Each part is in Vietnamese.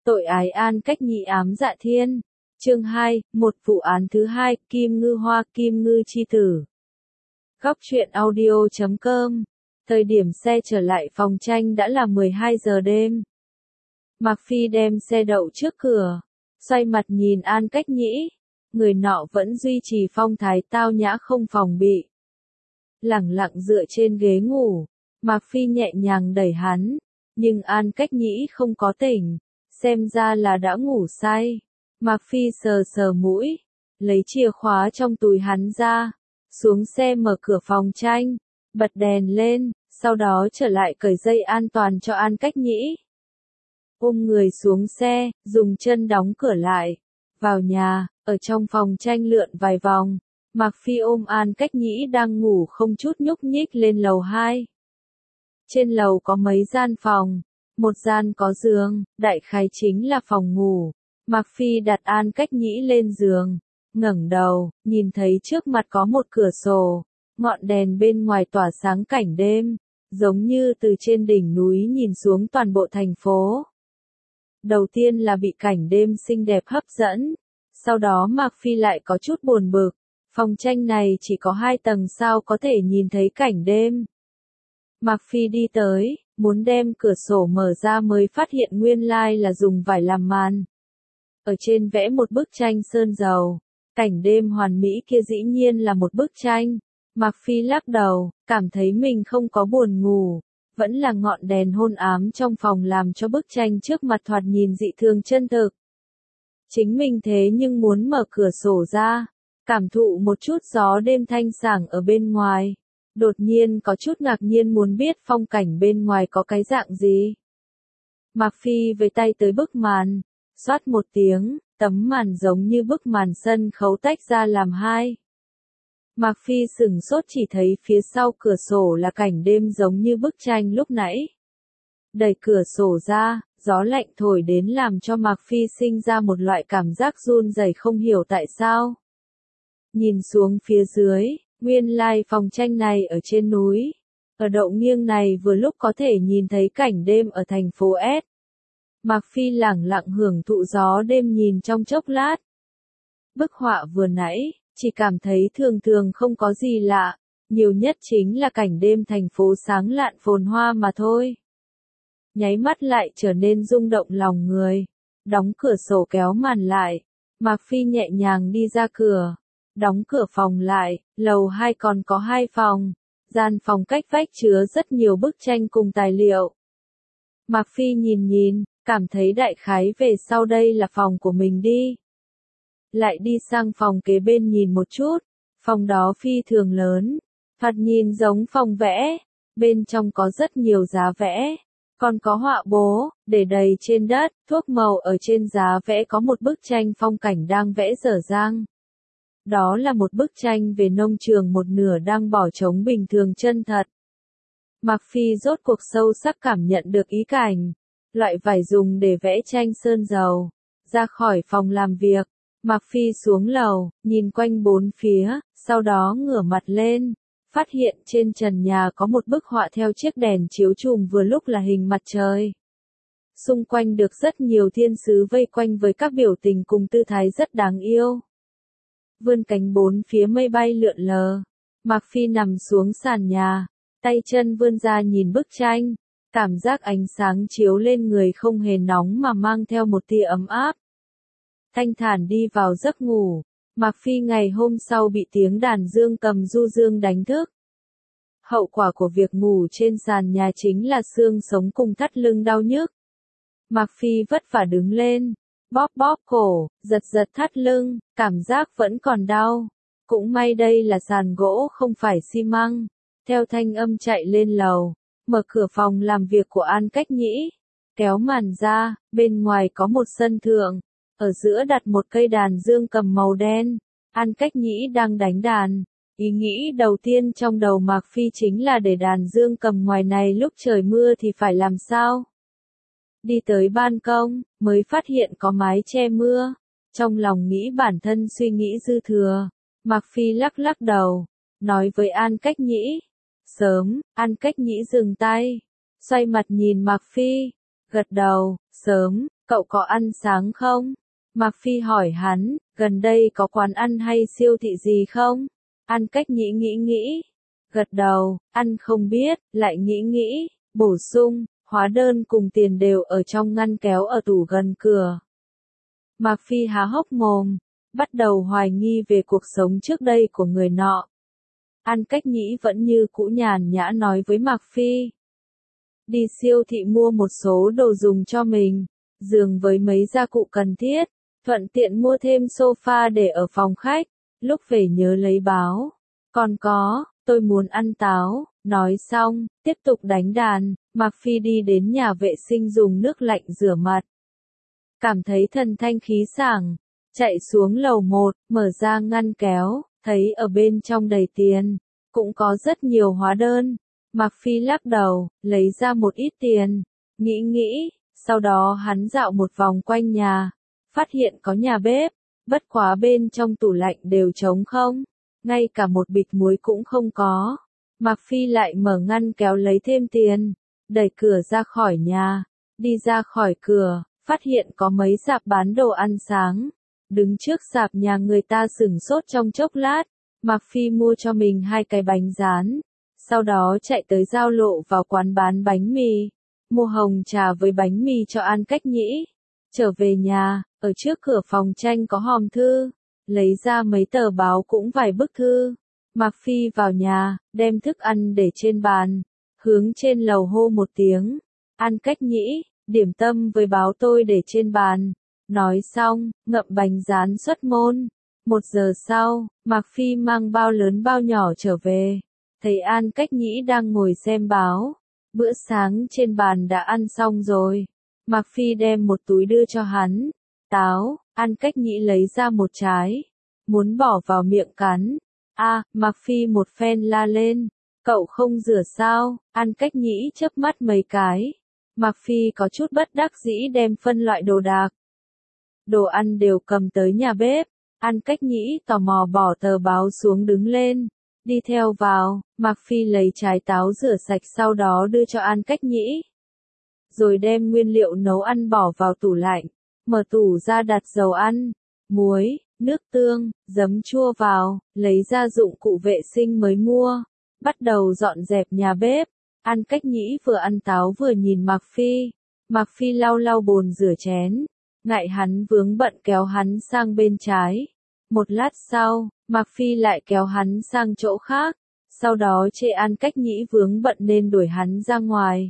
Tội ái An Cách Nhĩ ám dạ thiên. Chương 2, một vụ án thứ hai, Kim Ngư Hoa, Kim Ngư chi tử. Góc truyện audio.com. Thời điểm xe trở lại phòng tranh đã là 12 giờ đêm. Mạc Phi đem xe đậu trước cửa, xoay mặt nhìn An Cách Nhĩ. Người nọ vẫn duy trì phong thái tao nhã không phòng bị. Lẳng lặng dựa trên ghế ngủ, Mạc Phi nhẹ nhàng đẩy hắn, nhưng An Cách Nhĩ không có tỉnh, xem ra là đã ngủ say. Mạc Phi sờ sờ mũi, lấy chìa khóa trong túi hắn ra, xuống xe mở cửa phòng tranh, bật đèn lên, sau đó trở lại cởi dây an toàn cho An Cách Nhĩ. Ôm người xuống xe, dùng chân đóng cửa lại, vào nhà, ở trong phòng tranh lượn vài vòng, Mạc Phi ôm An Cách Nhĩ đang ngủ không chút nhúc nhích lên lầu 2. Trên lầu có mấy gian phòng, một gian có giường, đại khái chính là phòng ngủ. Mạc Phi đặt An Cách Nhĩ lên giường, ngẩng đầu, nhìn thấy trước mặt có một cửa sổ, ngọn đèn bên ngoài tỏa sáng cảnh đêm, giống như từ trên đỉnh núi nhìn xuống toàn bộ thành phố. Đầu tiên là bị cảnh đêm xinh đẹp hấp dẫn, sau đó Mạc Phi lại có chút buồn bực, phòng tranh này chỉ có 2 tầng sao có thể nhìn thấy cảnh đêm. Mạc Phi đi tới, muốn đem cửa sổ mở ra mới phát hiện nguyên lai là dùng vải làm màn. Ở trên vẽ một bức tranh sơn dầu, cảnh đêm hoàn mỹ kia dĩ nhiên là một bức tranh. Mạc Phi lắc đầu, cảm thấy mình không có buồn ngủ, vẫn là ngọn đèn hôn ám trong phòng làm cho bức tranh trước mặt thoạt nhìn dị thường chân thực. Chính mình thế nhưng muốn mở cửa sổ ra, cảm thụ một chút gió đêm thanh sảng ở bên ngoài. Đột nhiên có chút ngạc nhiên muốn biết phong cảnh bên ngoài có cái dạng gì. Mạc Phi với tay tới bức màn, xoát một tiếng, tấm màn giống như bức màn sân khấu tách ra làm 2. Mạc Phi sửng sốt chỉ thấy phía sau cửa sổ là cảnh đêm giống như bức tranh lúc nãy. Đẩy cửa sổ ra, gió lạnh thổi đến làm cho Mạc Phi sinh ra một loại cảm giác run rẩy không hiểu tại sao. Nhìn xuống phía dưới, nguyên lai phòng tranh này ở trên núi. Ở đậu nghiêng này vừa lúc có thể nhìn thấy cảnh đêm ở thành phố S. Mạc Phi lẳng lặng hưởng thụ gió đêm nhìn trong chốc lát. Bức họa vừa nãy, chỉ cảm thấy thường thường không có gì lạ, nhiều nhất chính là cảnh đêm thành phố sáng lạn phồn hoa mà thôi. Nháy mắt lại trở nên rung động lòng người. Đóng cửa sổ kéo màn lại, Mạc Phi nhẹ nhàng đi ra cửa, đóng cửa phòng lại, lầu 2 còn có 2 phòng, gian phòng cách vách chứa rất nhiều bức tranh cùng tài liệu. Mạc Phi nhìn, cảm thấy đại khái về sau đây là phòng của mình đi. Lại đi sang phòng kế bên nhìn một chút, phòng đó phi thường lớn, thoạt nhìn giống phòng vẽ, bên trong có rất nhiều giá vẽ, còn có họa bố, để đầy trên đất, thuốc màu ở trên giá vẽ có một bức tranh phong cảnh đang vẽ dở dang. Đó là một bức tranh về nông trường một nửa đang bỏ trống bình thường chân thật. Mạc Phi rốt cuộc sâu sắc cảm nhận được ý cảnh, loại vải dùng để vẽ tranh sơn dầu. Ra khỏi phòng làm việc, Mạc Phi xuống lầu, nhìn quanh bốn phía, sau đó ngửa mặt lên, phát hiện trên trần nhà có một bức họa theo chiếc đèn chiếu chùm vừa lúc là hình mặt trời. Xung quanh được rất nhiều thiên sứ vây quanh với các biểu tình cùng tư thái rất đáng yêu. Vươn cánh bốn phía mây bay lượn lờ. Mạc Phi nằm xuống sàn nhà, tay chân vươn ra nhìn bức tranh, cảm giác ánh sáng chiếu lên người không hề nóng mà mang theo một tia ấm áp. Thanh thản đi vào giấc ngủ, Mạc Phi ngày hôm sau bị tiếng đàn dương cầm du dương đánh thức. Hậu quả của việc ngủ trên sàn nhà chính là xương sống cùng thắt lưng đau nhức. Mạc Phi vất vả đứng lên, bóp bóp cổ, giật giật thắt lưng, cảm giác vẫn còn đau. Cũng may đây là sàn gỗ không phải xi măng. Theo thanh âm chạy lên lầu, mở cửa phòng làm việc của An Cách Nhĩ, kéo màn ra, bên ngoài có một sân thượng, ở giữa đặt một cây đàn dương cầm màu đen. An Cách Nhĩ đang đánh đàn. Ý nghĩ đầu tiên trong đầu Mạc Phi chính là để đàn dương cầm ngoài này lúc trời mưa thì phải làm sao? Đi tới ban công, mới phát hiện có mái che mưa. Trong lòng nghĩ bản thân suy nghĩ dư thừa. Mạc Phi lắc lắc đầu, nói với An Cách Nhĩ. Sớm, An Cách Nhĩ dừng tay, xoay mặt nhìn Mạc Phi, gật đầu, sớm, Cậu có ăn sáng không? Mạc Phi hỏi hắn, gần đây có quán ăn hay siêu thị gì không? An Cách Nhĩ nghĩ, gật đầu, ăn không biết, lại nghĩ, bổ sung, hóa đơn cùng tiền đều ở trong ngăn kéo ở tủ gần cửa. Mạc Phi há hốc mồm, bắt đầu hoài nghi về cuộc sống trước đây của người nọ. An Cách Nhĩ vẫn như cũ nhàn nhã nói với Mạc Phi. Đi siêu thị mua một số đồ dùng cho mình, giường với mấy gia cụ cần thiết, thuận tiện mua thêm sofa để ở phòng khách, lúc về nhớ lấy báo. Còn có, tôi muốn ăn táo, nói xong, tiếp tục đánh đàn, Mạc Phi đi đến nhà vệ sinh dùng nước lạnh rửa mặt. Cảm thấy thần thanh khí sảng, chạy xuống lầu 1, mở ra ngăn kéo, thấy ở bên trong đầy tiền, cũng có rất nhiều hóa đơn. Mạc Phi lắc đầu, lấy ra một ít tiền, nghĩ, sau đó hắn dạo một vòng quanh nhà, phát hiện có nhà bếp, bất quá bên trong tủ lạnh đều trống không, ngay cả một bịch muối cũng không có. Mạc Phi lại mở ngăn kéo lấy thêm tiền, đẩy cửa ra khỏi nhà, đi ra khỏi cửa, phát hiện có mấy sạp bán đồ ăn sáng. Đứng trước sạp nhà người ta sửng sốt trong chốc lát, Mạc Phi mua cho mình 2 cái bánh rán, sau đó chạy tới giao lộ vào quán bán bánh mì, mua hồng trà với bánh mì cho An Cách Nhĩ. Trở về nhà, ở trước cửa phòng tranh có hòm thư, lấy ra mấy tờ báo cũng vài bức thư. Mạc Phi vào nhà, đem thức ăn để trên bàn, hướng trên lầu hô một tiếng, An Cách Nhĩ, điểm tâm với báo tôi để trên bàn. Nói xong, ngậm bánh rán xuất môn. 1 giờ sau, Mạc Phi mang bao lớn bao nhỏ trở về, thấy An Cách Nhĩ đang ngồi xem báo. Bữa sáng trên bàn đã ăn xong rồi. Mạc Phi đem một túi đưa cho hắn. Táo, An Cách Nhĩ lấy ra một trái, muốn bỏ vào miệng cắn. Mạc Phi một phen la lên, cậu không rửa sao? An Cách Nhĩ chớp mắt mấy cái. Mạc Phi có chút bất đắc dĩ đem phân loại đồ đạc. Đồ ăn đều cầm tới nhà bếp. An Cách Nhĩ tò mò bỏ tờ báo xuống đứng lên, đi theo vào. Mạc Phi lấy trái táo rửa sạch sau đó đưa cho An Cách Nhĩ. Rồi đem nguyên liệu nấu ăn bỏ vào tủ lạnh, mở tủ ra đặt dầu ăn, muối, nước tương, giấm chua vào, lấy ra dụng cụ vệ sinh mới mua, bắt đầu dọn dẹp nhà bếp. An Cách Nhĩ vừa ăn táo vừa nhìn Mạc Phi. Mạc Phi lau bồn rửa chén, ngại hắn vướng bận kéo hắn sang bên trái. Một lát sau, Mạc Phi lại kéo hắn sang chỗ khác, sau đó chê An Cách Nhĩ vướng bận nên đuổi hắn ra ngoài.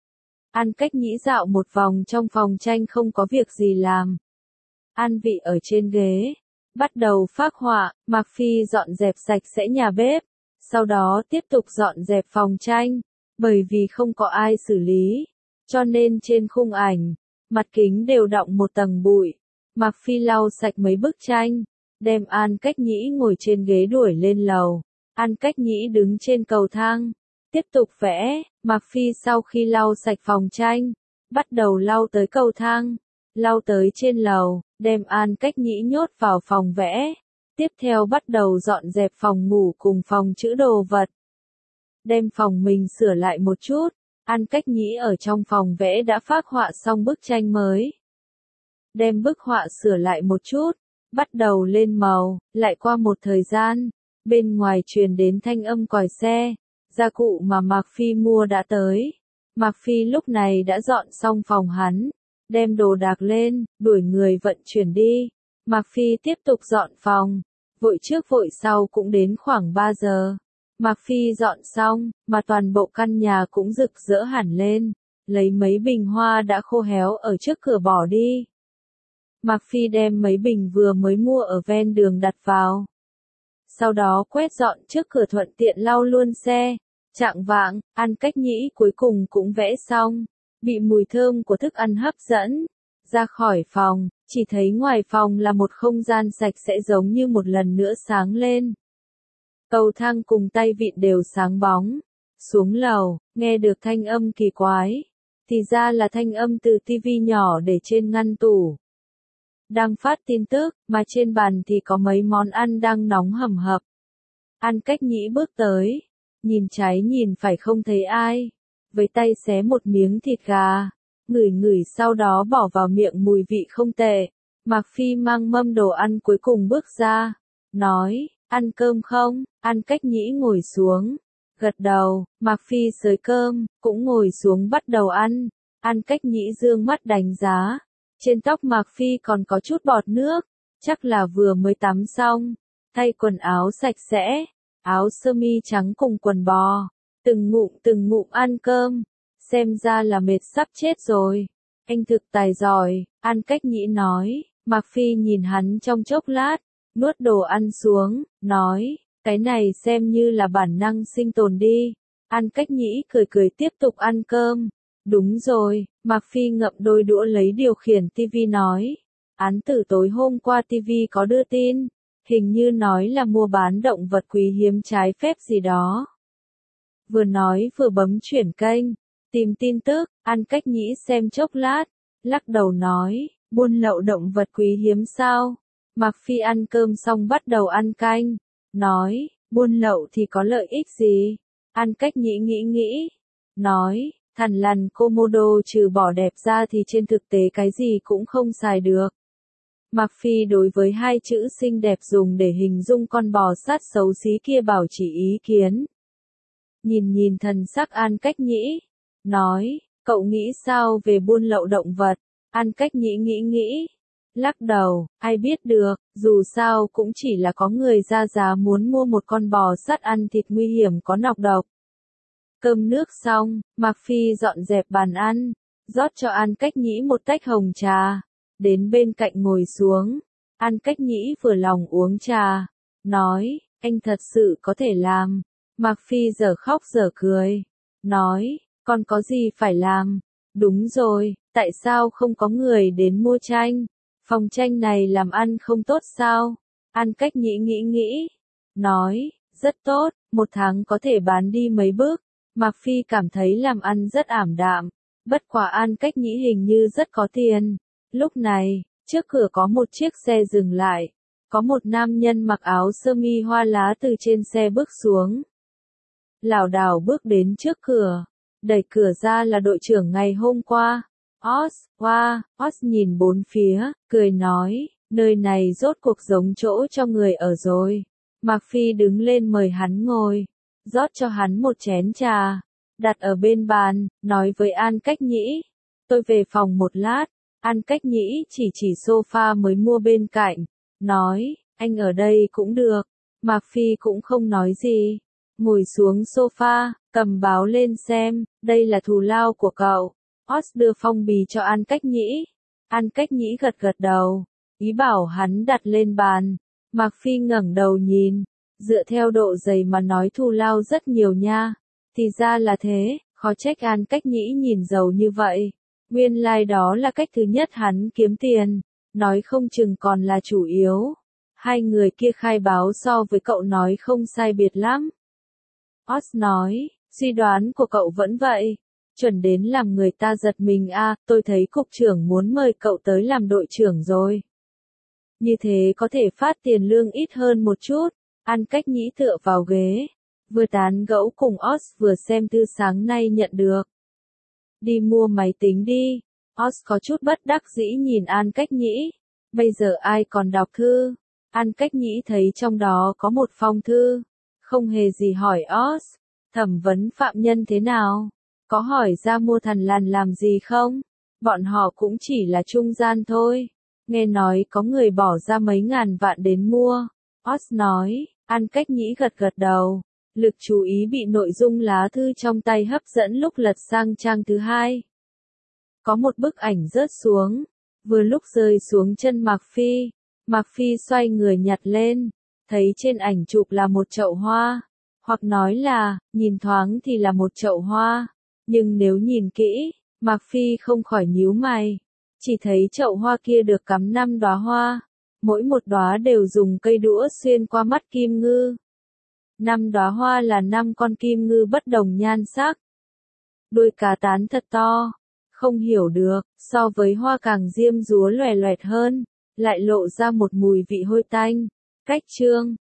An Cách Nhĩ dạo một vòng trong phòng tranh không có việc gì làm. An vị ở trên ghế, bắt đầu phác họa. Mạc Phi dọn dẹp sạch sẽ nhà bếp, sau đó tiếp tục dọn dẹp phòng tranh. Bởi vì không có ai xử lý, cho nên trên khung ảnh, mặt kính đều đọng một tầng bụi. Mạc Phi lau sạch mấy bức tranh, đem An Cách Nhĩ ngồi trên ghế đuổi lên lầu. An Cách Nhĩ đứng trên cầu thang, tiếp tục vẽ. Mạc Phi sau khi lau sạch phòng tranh, bắt đầu lau tới cầu thang, lau tới trên lầu, đem An Cách Nhĩ nhốt vào phòng vẽ. Tiếp theo bắt đầu dọn dẹp phòng ngủ cùng phòng trữ đồ vật. Đem phòng mình sửa lại một chút. An Cách Nhĩ ở trong phòng vẽ đã phác họa xong bức tranh mới. Đem bức họa sửa lại một chút, bắt đầu lên màu. Lại qua một thời gian, bên ngoài truyền đến thanh âm còi xe. Gia cụ mà Mạc Phi mua đã tới. Mạc Phi lúc này đã dọn xong phòng hắn, đem đồ đạc lên, đuổi người vận chuyển đi. Mạc Phi tiếp tục dọn phòng, vội trước vội sau cũng đến khoảng 3 giờ. Mạc Phi dọn xong, mà toàn bộ căn nhà cũng rực rỡ hẳn lên, lấy mấy bình hoa đã khô héo ở trước cửa bỏ đi. Mạc Phi đem mấy bình vừa mới mua ở ven đường đặt vào. Sau đó quét dọn trước cửa thuận tiện lau luôn xe. Chạng vạng, An Cách Nhĩ cuối cùng cũng vẽ xong, bị mùi thơm của thức ăn hấp dẫn. Ra khỏi phòng, chỉ thấy ngoài phòng là một không gian sạch sẽ giống như một lần nữa sáng lên. Cầu thang cùng tay vịn đều sáng bóng. Xuống lầu, nghe được thanh âm kỳ quái. Thì ra là thanh âm từ tivi nhỏ để trên ngăn tủ. Đang phát tin tức, mà trên bàn thì có mấy món ăn đang nóng hầm hập. An Cách Nhĩ bước tới, nhìn trái nhìn phải không thấy ai. Với tay xé một miếng thịt gà, ngửi ngửi sau đó bỏ vào miệng mùi vị không tệ. Mạc Phi mang mâm đồ ăn cuối cùng bước ra, nói, ăn cơm không? An Cách Nhĩ ngồi xuống, gật đầu, Mạc Phi xới cơm, cũng ngồi xuống bắt đầu ăn. An Cách Nhĩ dương mắt đánh giá, trên tóc Mạc Phi còn có chút bọt nước, chắc là vừa mới tắm xong, thay quần áo sạch sẽ, áo sơ mi trắng cùng quần bò, từng ngụm ăn cơm, xem ra là mệt sắp chết rồi. Anh thực tài giỏi, An Cách Nhĩ nói. Mạc Phi nhìn hắn trong chốc lát, nuốt đồ ăn xuống, nói, cái này xem như là bản năng sinh tồn đi. An Cách Nhĩ cười cười tiếp tục ăn cơm. Đúng rồi, Mạc Phi ngậm đôi đũa lấy điều khiển tivi nói. Án tử tối hôm qua tivi có đưa tin, hình như nói là mua bán động vật quý hiếm trái phép gì đó. Vừa nói vừa bấm chuyển kênh, tìm tin tức, An Cách Nhĩ xem chốc lát, lắc đầu nói. Buôn lậu động vật quý hiếm sao? Mạc Phi ăn cơm xong bắt đầu ăn canh, nói, buôn lậu thì có lợi ích gì? An Cách Nhĩ nghĩ, nói, thằn lằn Komodo trừ bỏ đẹp ra thì trên thực tế cái gì cũng không xài được. Mạc Phi đối với hai chữ xinh đẹp dùng để hình dung con bò sát xấu xí kia bảo chỉ ý kiến. Nhìn thần sắc An Cách Nhĩ, nói, cậu nghĩ sao về buôn lậu động vật? An Cách Nhĩ nghĩ, lắc đầu, ai biết được, dù sao cũng chỉ là có người ra giá muốn mua một con bò sát ăn thịt nguy hiểm có nọc độc. Cơm nước xong, Mạc Phi dọn dẹp bàn ăn, rót cho An Cách Nhĩ một tách hồng trà, đến bên cạnh ngồi xuống. An Cách Nhĩ vừa lòng uống trà, nói, anh thật sự có thể làm. Mạc Phi giờ khóc giờ cười, nói, còn có gì phải làm? Đúng rồi, tại sao không có người đến mua tranh? Phòng tranh này làm ăn không tốt sao? An Cách Nhĩ nghĩ, nói, rất tốt, một tháng có thể bán đi mấy bước. Mạc Phi cảm thấy làm ăn rất ảm đạm, bất quả An Cách Nhĩ hình như rất có tiền. Lúc này, trước cửa có một chiếc xe dừng lại, có một nam nhân mặc áo sơ mi hoa lá từ trên xe bước xuống. Lảo đảo bước đến trước cửa, đẩy cửa ra là đội trưởng ngày hôm qua. Oz nhìn bốn phía, cười nói, nơi này rốt cuộc giống chỗ cho người ở rồi. Mạc Phi đứng lên mời hắn ngồi, rót cho hắn một chén trà, đặt ở bên bàn, nói với An Cách Nhĩ, tôi về phòng một lát. An Cách Nhĩ chỉ sofa mới mua bên cạnh, nói, anh ở đây cũng được. Mạc Phi cũng không nói gì, ngồi xuống sofa, cầm báo lên xem, đây là thù lao của cậu. Oz đưa phong bì cho An Cách Nhĩ. An Cách Nhĩ gật đầu, ý bảo hắn đặt lên bàn. Mạc Phi ngẩng đầu nhìn, dựa theo độ dày mà nói thù lao rất nhiều nha. Thì ra là thế, khó trách An Cách Nhĩ nhìn giàu như vậy. Nguyên lai đó là cách thứ nhất hắn kiếm tiền, nói không chừng còn là chủ yếu. Hai người kia khai báo so với cậu nói không sai biệt lắm. Oz nói, suy đoán của cậu vẫn vậy. Chuẩn đến làm người ta giật mình à, tôi thấy cục trưởng muốn mời cậu tới làm đội trưởng rồi. Như thế có thể phát tiền lương ít hơn một chút. An Cách Nhĩ tựa vào ghế, vừa tán gẫu cùng Oz vừa xem thư sáng nay nhận được. Đi mua máy tính đi. Oz có chút bất đắc dĩ nhìn An Cách Nhĩ. Bây giờ ai còn đọc thư? An Cách Nhĩ thấy trong đó có một phong thư. Không hề gì hỏi Oz. Thẩm vấn phạm nhân thế nào? Có hỏi ra mua thằn lằn làm gì không? Bọn họ cũng chỉ là trung gian thôi. Nghe nói có người bỏ ra mấy ngàn vạn đến mua. Oz nói, An Cách Nhĩ gật đầu. Lực chú ý bị nội dung lá thư trong tay hấp dẫn lúc lật sang trang thứ hai. Có một bức ảnh rớt xuống. Vừa lúc rơi xuống chân Mạc Phi. Mạc Phi xoay người nhặt lên. Thấy trên ảnh chụp là một chậu hoa. Hoặc nói là, nhìn thoáng thì là một chậu hoa. Nhưng nếu nhìn kỹ, Mạc Phi không khỏi nhíu mày. Chỉ thấy chậu hoa kia được cắm 5 đóa hoa. Mỗi một đóa đều dùng cây đũa xuyên qua mắt kim ngư. 5 đóa hoa là 5 con kim ngư bất đồng nhan sắc. Đuôi cá tán thật to. Không hiểu được, so với hoa càng diêm dúa loè loẹt hơn, lại lộ ra một mùi vị hôi tanh. Cách chương